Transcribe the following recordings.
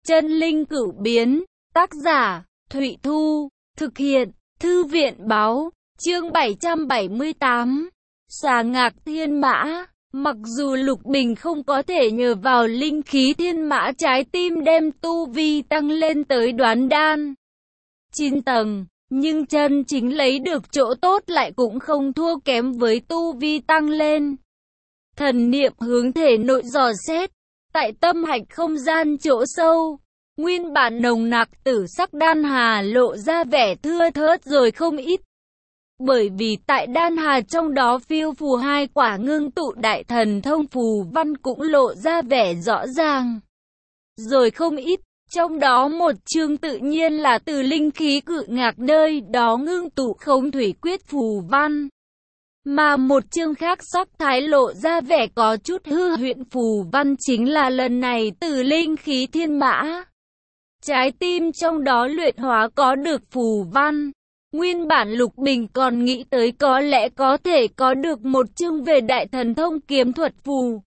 Chân linh cửu biến, tác giả, Thụy Thu, thực hiện, Thư viện báo, chương 778, xà ngạc thiên mã. Mặc dù Lục Bình không có thể nhờ vào linh khí thiên mã trái tim đem tu vi tăng lên tới đoán đan 9 tầng, nhưng chân chính lấy được chỗ tốt lại cũng không thua kém với tu vi tăng lên. Thần niệm hướng thể nội dò xét, tại tâm hạch không gian chỗ sâu, nguyên bản nồng nặc tử sắc đan hà lộ ra vẻ thưa thớt rồi không ít. Bởi vì tại đan hà trong đó phiêu phù hai quả ngưng tụ đại thần thông phù văn cũng lộ ra vẻ rõ ràng rồi không ít. Trong đó một chương tự nhiên là từ linh khí cự ngạc nơi đó ngưng tụ không thủy quyết phù văn. Mà một chương khác sắc thái lộ ra vẻ có chút hư huyễn phù văn chính là lần này từ linh khí thiên mã. Trái tim trong đó luyện hóa có được phù văn. Nguyên bản Lục Bình còn nghĩ tới có lẽ có thể có được một chương về đại thần thông kiếm thuật phù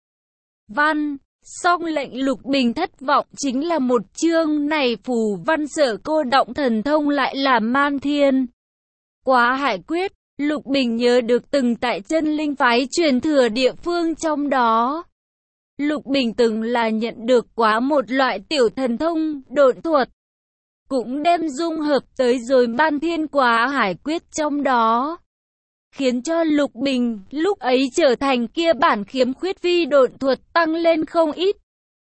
văn. Song lệnh Lục Bình thất vọng chính là một chương này phù văn sở cô động thần thông lại là man thiên quá hải quyết. Lục Bình nhớ được từng tại chân linh phái truyền thừa địa phương trong đó. Lục Bình từng là nhận được quá một loại tiểu thần thông độn thuật. Cũng đem dung hợp tới rồi man thiên quá hải quyết trong đó. Khiến cho Lục Bình lúc ấy trở thành kia bản khiếm khuyết vi độn thuật tăng lên không ít.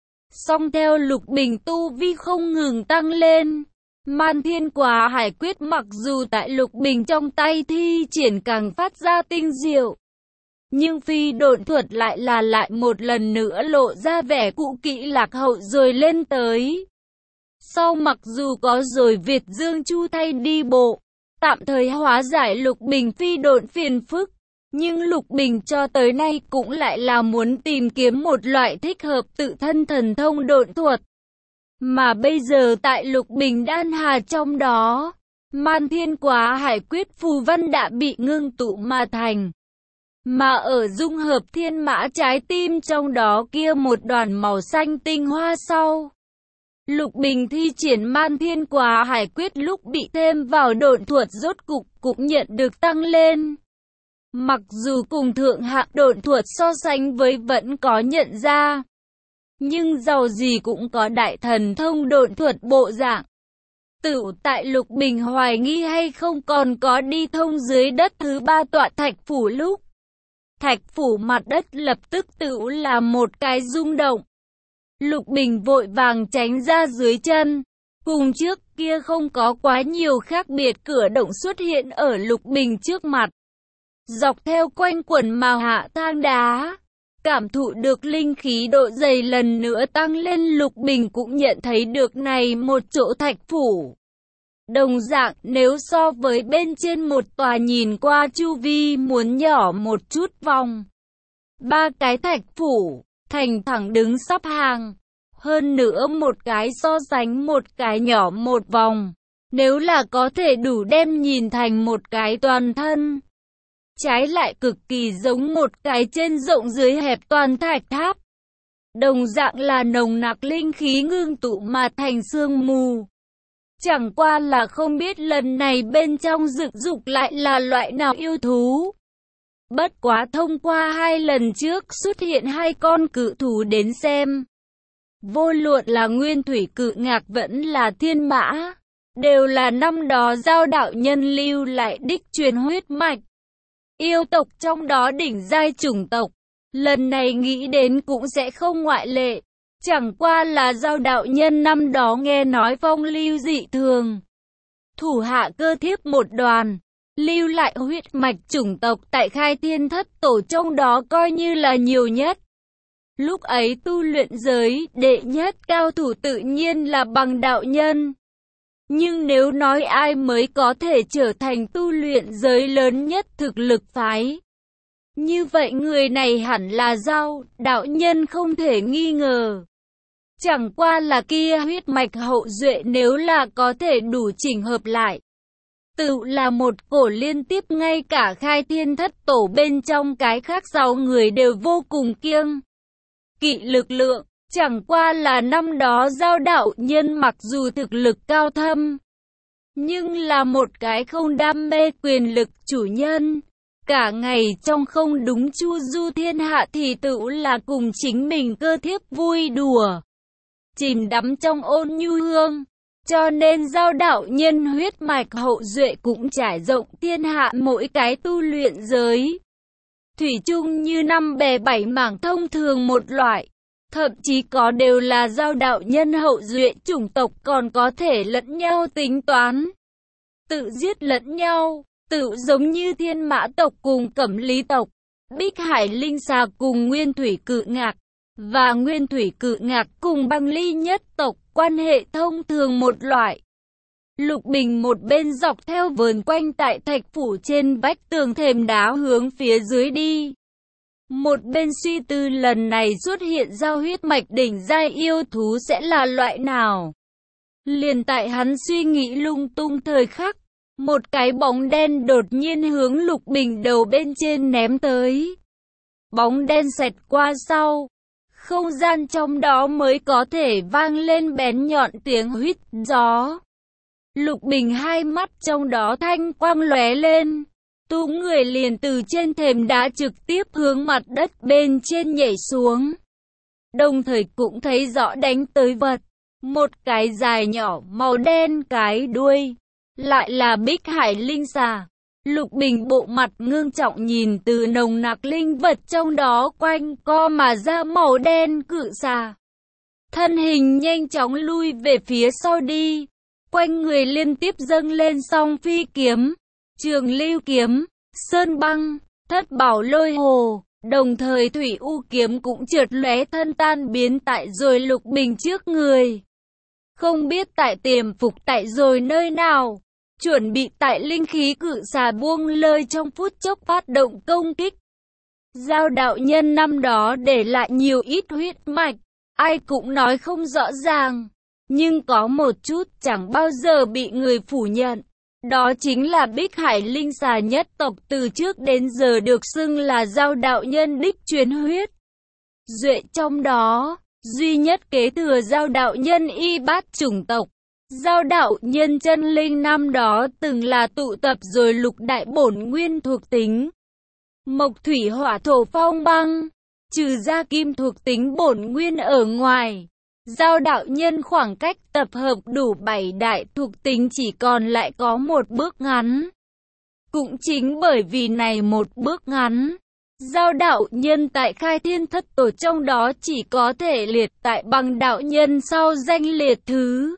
Song theo Lục Bình tu vi không ngừng tăng lên. Man thiên quá hải quyết mặc dù tại Lục Bình trong tay thi triển càng phát ra tinh diệu. Nhưng phi độn thuật lại một lần nữa lộ ra vẻ cũ kỹ lạc hậu rồi lên tới. Sau mặc dù có rồi Việt Dương Chu thay đi bộ, tạm thời hóa giải Lục Bình phi độn phiền phức. Nhưng Lục Bình cho tới nay cũng lại là muốn tìm kiếm một loại thích hợp tự thân thần thông độn thuật. Mà bây giờ tại Lục Bình đan hà trong đó, man thiên quá hải quyết phù văn đã bị ngưng tụ mà thành. Mà ở dung hợp thiên mã trái tim trong đó kia một đoàn màu xanh tinh hoa sau. Lục Bình thi triển man thiên quá hải quyết lúc bị thêm vào độn thuật rốt cục cũng nhận được tăng lên. Mặc dù cùng thượng hạng độn thuật so sánh với vẫn có nhận ra. Nhưng giàu gì cũng có đại thần thông độn thuật bộ dạng. Tựu tại Lục Bình hoài nghi hay không còn có đi thông dưới đất thứ ba tọa thạch phủ lúc. Thạch phủ mặt đất lập tức tựu là một cái rung động. Lục Bình vội vàng tránh ra dưới chân. Cùng trước kia không có quá nhiều khác biệt cửa động xuất hiện ở Lục Bình trước mặt. Dọc theo quanh quần mà hạ thang đá. Cảm thụ được linh khí độ dày lần nữa tăng lên, Lục Bình cũng nhận thấy được này một chỗ thạch phủ. Đồng dạng nếu so với bên trên một tòa nhìn qua chu vi muốn nhỏ một chút vòng. Ba cái thạch phủ, thành thẳng đứng sắp hàng. Hơn nữa một cái so sánh một cái nhỏ một vòng. Nếu là có thể đủ đem nhìn thành một cái toàn thân. Trái lại cực kỳ giống một cái trên rộng dưới hẹp toàn thạch tháp. Đồng dạng là nồng nặc linh khí ngưng tụ mà thành sương mù. Chẳng qua là không biết lần này bên trong rực dục lại là loại nào yêu thú. Bất quá thông qua hai lần trước xuất hiện hai con cự thú đến xem. Vô luận là nguyên thủy cự ngạc vẫn là thiên mã. Đều là năm đó Giao đạo nhân lưu lại đích truyền huyết mạch. Yêu tộc trong đó đỉnh giai chủng tộc, lần này nghĩ đến cũng sẽ không ngoại lệ. Chẳng qua là Giao đạo nhân năm đó nghe nói phong lưu dị thường. Thủ hạ cơ thiếp một đoàn, lưu lại huyết mạch chủng tộc tại Khai Thiên Thất Tổ trong đó coi như là nhiều nhất. Lúc ấy tu luyện giới đệ nhất cao thủ tự nhiên là Bằng đạo nhân. Nhưng nếu nói ai mới có thể trở thành tu luyện giới lớn nhất thực lực phái, như vậy người này hẳn là Giao đạo nhân không thể nghi ngờ. Chẳng qua là kia huyết mạch hậu duệ nếu là có thể đủ chỉnh hợp lại, tự là một cổ liên tiếp ngay cả Khai Thiên Thất Tổ bên trong cái khác 6 người đều vô cùng kiêng kỵ lực lượng. Chẳng qua là năm đó Giao đạo nhân mặc dù thực lực cao thâm, nhưng là một cái không đam mê quyền lực chủ nhân. Cả ngày trong không đúng chu du thiên hạ thì tự là cùng chính mình cơ thiếp vui đùa, chìm đắm trong ôn nhu hương. Cho nên Giao đạo nhân huyết mạch hậu duệ cũng trải rộng thiên hạ mỗi cái tu luyện giới. Thủy chung như năm bè bảy mảng thông thường một loại. Thậm chí có đều là Giao đạo nhân hậu duệ chủng tộc còn có thể lẫn nhau tính toán, tự giết lẫn nhau, tự giống như Thiên Mã tộc cùng Cẩm Lý tộc, Bích Hải Linh Xà cùng Nguyên Thủy Cự Ngạc, và Nguyên Thủy Cự Ngạc cùng Băng Ly nhất tộc, quan hệ thông thường một loại. Lục Bình một bên dọc theo vườn quanh tại thạch phủ trên vách tường thềm đá hướng phía dưới đi, một bên suy tư lần này xuất hiện giao huyết mạch đỉnh giai yêu thú sẽ là loại nào. Liền tại hắn suy nghĩ lung tung thời khắc, một cái bóng đen đột nhiên hướng Lục Bình đầu bên trên ném tới. Bóng đen xẹt qua sau, không gian trong đó mới có thể vang lên bén nhọn tiếng huýt gió. Lục Bình hai mắt trong đó thanh quang lóe lên, túm người liền từ trên thềm đá trực tiếp hướng mặt đất bên trên nhảy xuống. Đồng thời cũng thấy rõ đánh tới vật, một cái dài nhỏ màu đen cái đuôi, lại là Bích Hải Linh Xà. Lục Bình bộ mặt ngưng trọng nhìn từ nồng nặc linh vật trong đó quanh co mà ra màu đen cự xà. Thân hình nhanh chóng lui về phía sau đi, quanh người liên tiếp dâng lên song phi kiếm, trường lưu kiếm, sơn băng, thất bảo lôi hồ, đồng thời thủy u kiếm cũng chợt lóe thân tan biến tại rồi Lục Bình trước người. Không biết tại tiềm phục tại rồi nơi nào, chuẩn bị tại linh khí cự xà buông lơi trong phút chốc phát động công kích. Giao đạo nhân năm đó để lại nhiều ít huyết mạch, ai cũng nói không rõ ràng, nhưng có một chút chẳng bao giờ bị người phủ nhận. Đó chính là Bích Hải Linh Xà nhất tộc từ trước đến giờ được xưng là Giao đạo nhân đích truyền huyết duệ, trong đó duy nhất kế thừa Giao đạo nhân y bát chủng tộc. Giao đạo nhân chân linh năm đó từng là tụ tập rồi lục đại bổn nguyên thuộc tính mộc thủy hỏa thổ phong băng, trừ ra kim thuộc tính bổn nguyên ở ngoài, Giao đạo nhân khoảng cách tập hợp đủ 7 đại thuộc tính chỉ còn lại có một bước ngắn. Cũng chính bởi vì này một bước ngắn, Giao đạo nhân tại khai thiên thất tổ trong đó chỉ có thể liệt tại bằng đạo nhân sau danh liệt thứ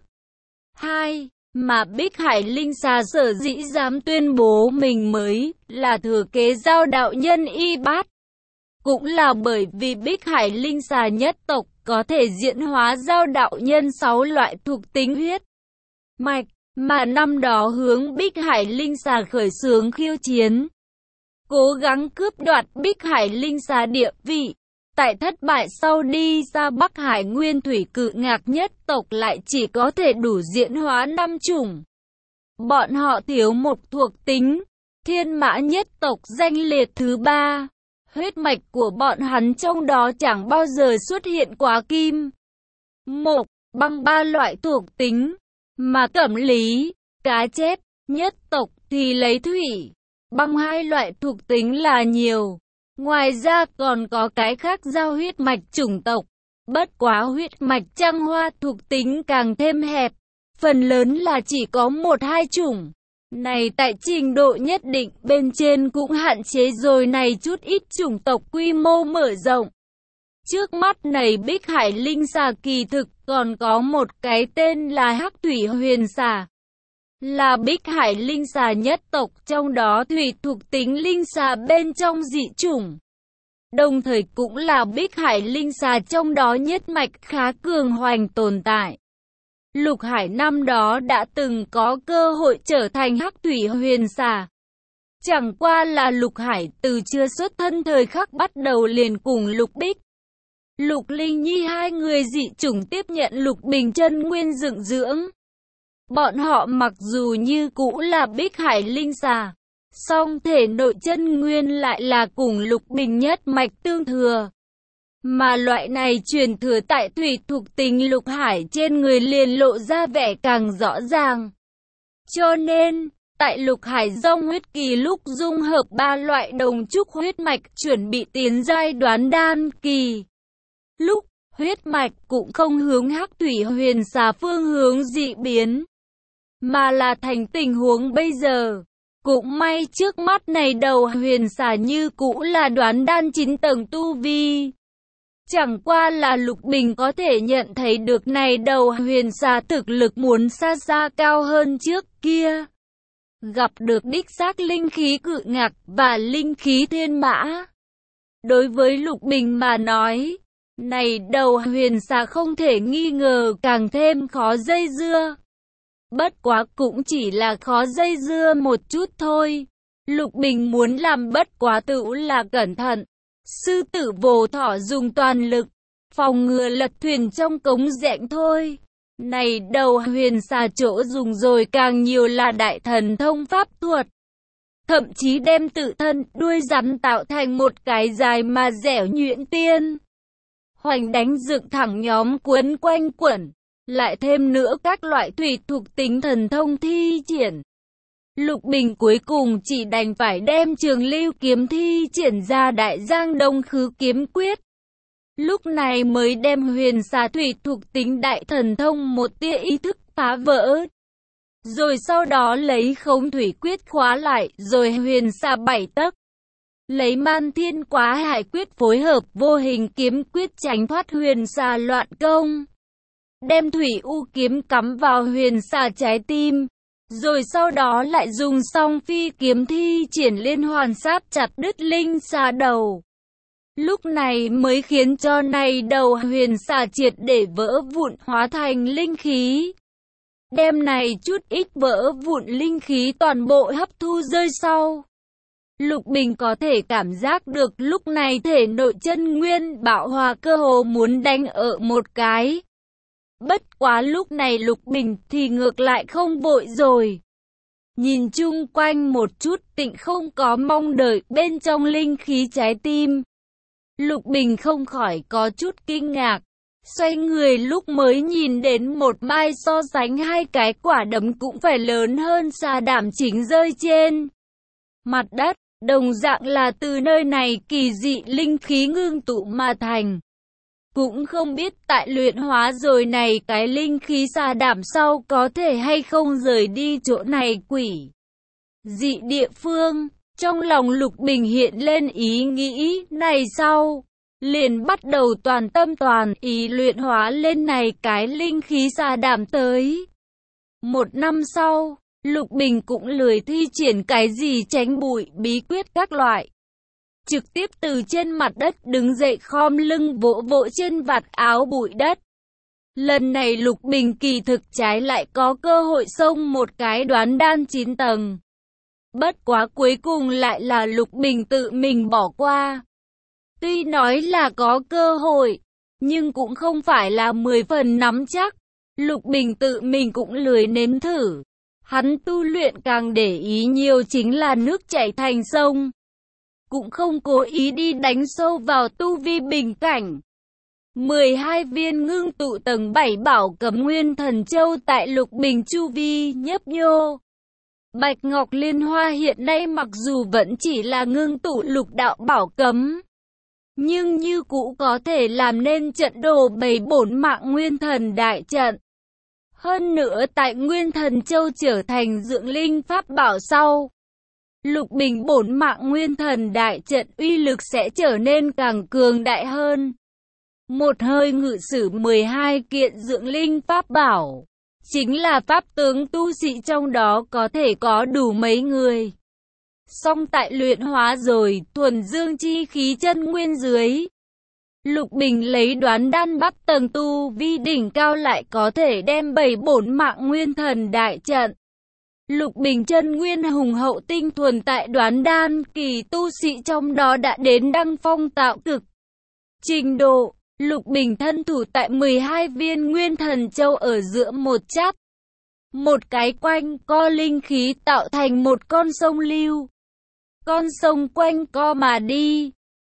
2, mà Bích Hải Linh Xà sở dĩ dám tuyên bố mình mới là thừa kế Giao đạo nhân y bát, cũng là bởi vì Bích Hải Linh Xà nhất tộc có thể diễn hóa Giao đạo nhân 6 loại thuộc tính huyết mạch, mà năm đó hướng Bích Hải Linh Xà khởi xướng khiêu chiến, cố gắng cướp đoạt Bích Hải Linh Xà địa vị. Tại thất bại sau đi ra Bắc Hải Nguyên Thủy Cự Ngạc nhất tộc lại chỉ có thể đủ diễn hóa 5 chủng. Bọn họ thiếu một thuộc tính, Thiên Mã nhất tộc danh liệt thứ 3. Huyết mạch của bọn hắn trong đó chẳng bao giờ xuất hiện quá kim, mộc, băng 3 loại thuộc tính, mà Cẩm Lý, Cá Chép nhất tộc thì lấy thủy, băng 2 loại thuộc tính là nhiều. Ngoài ra còn có cái khác giao huyết mạch chủng tộc, bất quá huyết mạch trăng hoa thuộc tính càng thêm hẹp, phần lớn là chỉ có 1-2 chủng. Này tại trình độ nhất định bên trên cũng hạn chế rồi này chút ít chủng tộc quy mô mở rộng. Trước mắt này Bích Hải Linh Xà kỳ thực còn có một cái tên là Hắc Thủy Huyền Xà, là Bích Hải Linh Xà nhất tộc trong đó thủy thuộc tính linh xà bên trong dị chủng. Đồng thời cũng là Bích Hải Linh Xà trong đó nhất mạch khá cường hoành tồn tại. Lục Hải năm đó đã từng có cơ hội trở thành Hắc Thủy Huyền Xà. Chẳng qua là Lục Hải từ chưa xuất thân thời khắc bắt đầu liền cùng Lục Bích, Lục Linh Nhi hai người dị chủng tiếp nhận Lục Bình chân nguyên dựng dưỡng. Bọn họ mặc dù như cũ là Bích Hải Linh Xà, song thể nội chân nguyên lại là cùng Lục Bình nhất mạch tương thừa. Mà loại này truyền thừa tại thủy thuộc tính lục hải trên người liền lộ ra vẻ càng rõ ràng. Cho nên, tại lục hải dông huyết kỳ lúc dung hợp ba loại đồng trúc huyết mạch chuẩn bị tiến giai đoán đan kỳ. Lúc huyết mạch cũng không hướng hắc thủy huyền xà phương hướng dị biến, mà là thành tình huống bây giờ. Cũng may trước mắt này đầu huyền xà như cũ là đoán đan 9 tầng tu vi. Chẳng qua là Lục Bình có thể nhận thấy được này đầu huyền xà thực lực muốn xa xa cao hơn trước kia. Gặp được đích xác linh khí cự ngạc và linh khí thiên mã. Đối với Lục Bình mà nói, này đầu huyền xà không thể nghi ngờ càng thêm khó dây dưa. Bất quá cũng chỉ là khó dây dưa một chút thôi. Lục Bình muốn làm bất quá tự là cẩn thận. Sư tử vô thỏ dùng toàn lực, phòng ngừa lật thuyền trong cống rãnh thôi. Này đầu huyền xà chỗ dùng rồi càng nhiều là đại thần thông pháp thuật. Thậm chí đem tự thân đuôi rắn tạo thành một cái dài mà dẻo nhuyễn tiên. Hoành đánh dựng thẳng nhóm cuốn quanh quẩn. Lại thêm nữa các loại thủy thuộc tính thần thông thi triển. Lục Bình cuối cùng chỉ đành phải đem Trường Lưu kiếm thi triển ra Đại Giang Đông Khứ kiếm quyết. Lúc này mới đem huyền xà thủy thuộc tính đại thần thông một tia ý thức phá vỡ. Rồi sau đó lấy Khống thủy quyết khóa lại, rồi huyền xà 7 tấc. Lấy Man Thiên Quá Hải quyết phối hợp Vô Hình kiếm quyết tránh thoát huyền xà loạn công. Đem thủy u kiếm cắm vào huyền xà trái tim. Rồi sau đó lại dùng song phi kiếm thi triển liên hoàn sáp chặt đứt linh xà đầu. Lúc này mới khiến cho này đầu huyền xà triệt để vỡ vụn hóa thành linh khí. Đem này chút ít vỡ vụn linh khí toàn bộ hấp thu rơi sau. Lục Bình có thể cảm giác được lúc này thể nội chân nguyên bạo hòa cơ hồ muốn đánh ở một cái. Bất quá lúc này Lục Bình thì ngược lại không vội rồi. Nhìn chung quanh một chút tịnh không có mong đợi bên trong linh khí trái tim. Lục Bình không khỏi có chút kinh ngạc. Xoay người lúc mới nhìn đến một mai so sánh hai cái quả đấm cũng phải lớn hơn xà đảm chính rơi trên mặt đất. Đồng dạng là từ nơi này kỳ dị linh khí ngưng tụ mà thành. Cũng không biết tại luyện hóa rồi này cái linh khí xà đảm sau có thể hay không rời đi chỗ này quỷ dị địa phương. Trong lòng Lục Bình hiện lên ý nghĩ này sau. Liền bắt đầu toàn tâm toàn ý luyện hóa lên này cái linh khí xà đảm tới. Một năm sau, Lục Bình cũng lười thi triển cái gì tránh bụi bí quyết các loại. Trực tiếp từ trên mặt đất đứng dậy khom lưng vỗ vỗ trên vạt áo bụi đất. Lần này Lục Bình kỳ thực trái lại có cơ hội xông một cái đoán đan 9 tầng. Bất quá cuối cùng lại là Lục Bình tự mình bỏ qua. Tuy nói là có cơ hội, nhưng cũng không phải là 10 phần nắm chắc. Lục Bình tự mình cũng lười nếm thử. Hắn tu luyện càng để ý nhiều chính là nước chảy thành sông. Cũng không cố ý đi đánh sâu vào tu vi bình cảnh. 12 viên ngưng tụ tầng 7 bảo cấm nguyên thần châu tại Lục Bình chu vi nhấp nhô. Bạch Ngọc Liên Hoa hiện nay mặc dù vẫn chỉ là ngưng tụ lục đạo bảo cấm, nhưng như cũ có thể làm nên trận đồ bày bổn mạng nguyên thần đại trận. Hơn nữa tại Nguyên Thần Châu trở thành dưỡng linh pháp bảo sau, Lục Bình bổn mạng Nguyên Thần đại trận uy lực sẽ trở nên càng cường đại hơn. Một hơi ngự sử 12 kiện dưỡng linh pháp bảo, chính là pháp tướng tu sĩ trong đó có thể có đủ mấy người. Song tại luyện hóa rồi, thuần dương chi khí chân nguyên dưới, Lục Bình lấy đoán đan bắt tầng tu vi đỉnh cao lại có thể đem 7 bổn mạng nguyên thần đại trận. Lục Bình chân nguyên hùng hậu tinh thuần tại đoán đan kỳ tu sĩ trong đó đã đến đăng phong tạo cực trình độ. Lục Bình thân thủ tại 12 viên nguyên thần châu ở giữa một chắp, một cái quanh co linh khí tạo thành một con sông lưu. Con sông quanh co mà đi,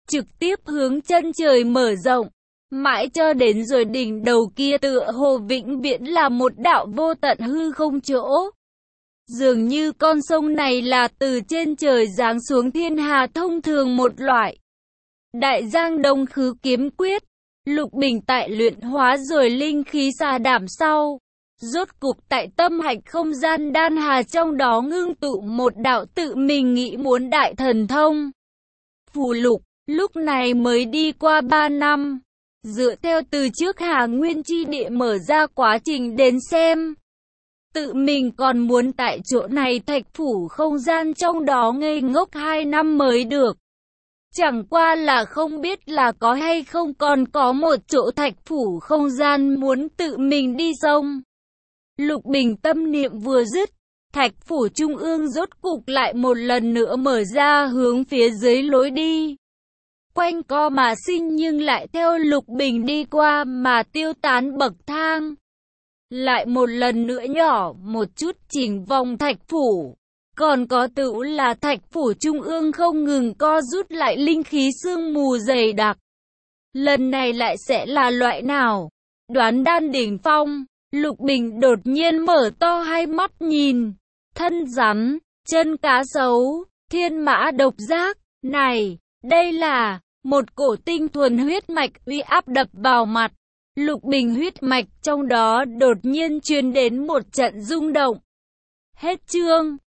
trực tiếp hướng chân trời mở rộng, mãi cho đến rồi đỉnh đầu kia tựa hồ vĩnh viễn là một đạo vô tận hư không chỗ. Dường như con sông này là từ trên trời giáng xuống thiên hà thông thường một loại. Đại Giang Đông Khứ Kiếm Quyết, Lục Bình tại luyện hóa rồi linh khí xà đảm sau, rốt cục tại tâm hạch không gian đan hà trong đó ngưng tụ một đạo tự mình nghĩ muốn đại thần thông. Phù lục, lúc này mới đi qua 3 năm, dựa theo từ trước Hà Nguyên Chi Địa mở ra quá trình đến xem. Tự mình còn muốn tại chỗ này thạch phủ không gian trong đó ngây ngốc 2 năm mới được. Chẳng qua là không biết là có hay không còn có một chỗ thạch phủ không gian muốn tự mình đi sông. Lục Bình tâm niệm vừa dứt, thạch phủ trung ương rốt cục lại một lần nữa mở ra hướng phía dưới lối đi. Quanh co mà sinh nhưng lại theo Lục Bình đi qua mà tiêu tán bậc thang. Lại một lần nữa nhỏ một chút chỉnh vòng thạch phủ. Còn có tựu là thạch phủ trung ương không ngừng co rút lại linh khí sương mù dày đặc. Lần này lại sẽ là loại nào? Đoán đan đỉnh phong, Lục Bình đột nhiên mở to hai mắt nhìn. Thân rắn, chân cá sấu, thiên mã độc giác. Này, đây là một cổ tinh thuần huyết mạch uy áp đập vào mặt. Lục Bình huyết mạch trong đó đột nhiên truyền đến một trận rung động. Hết chương.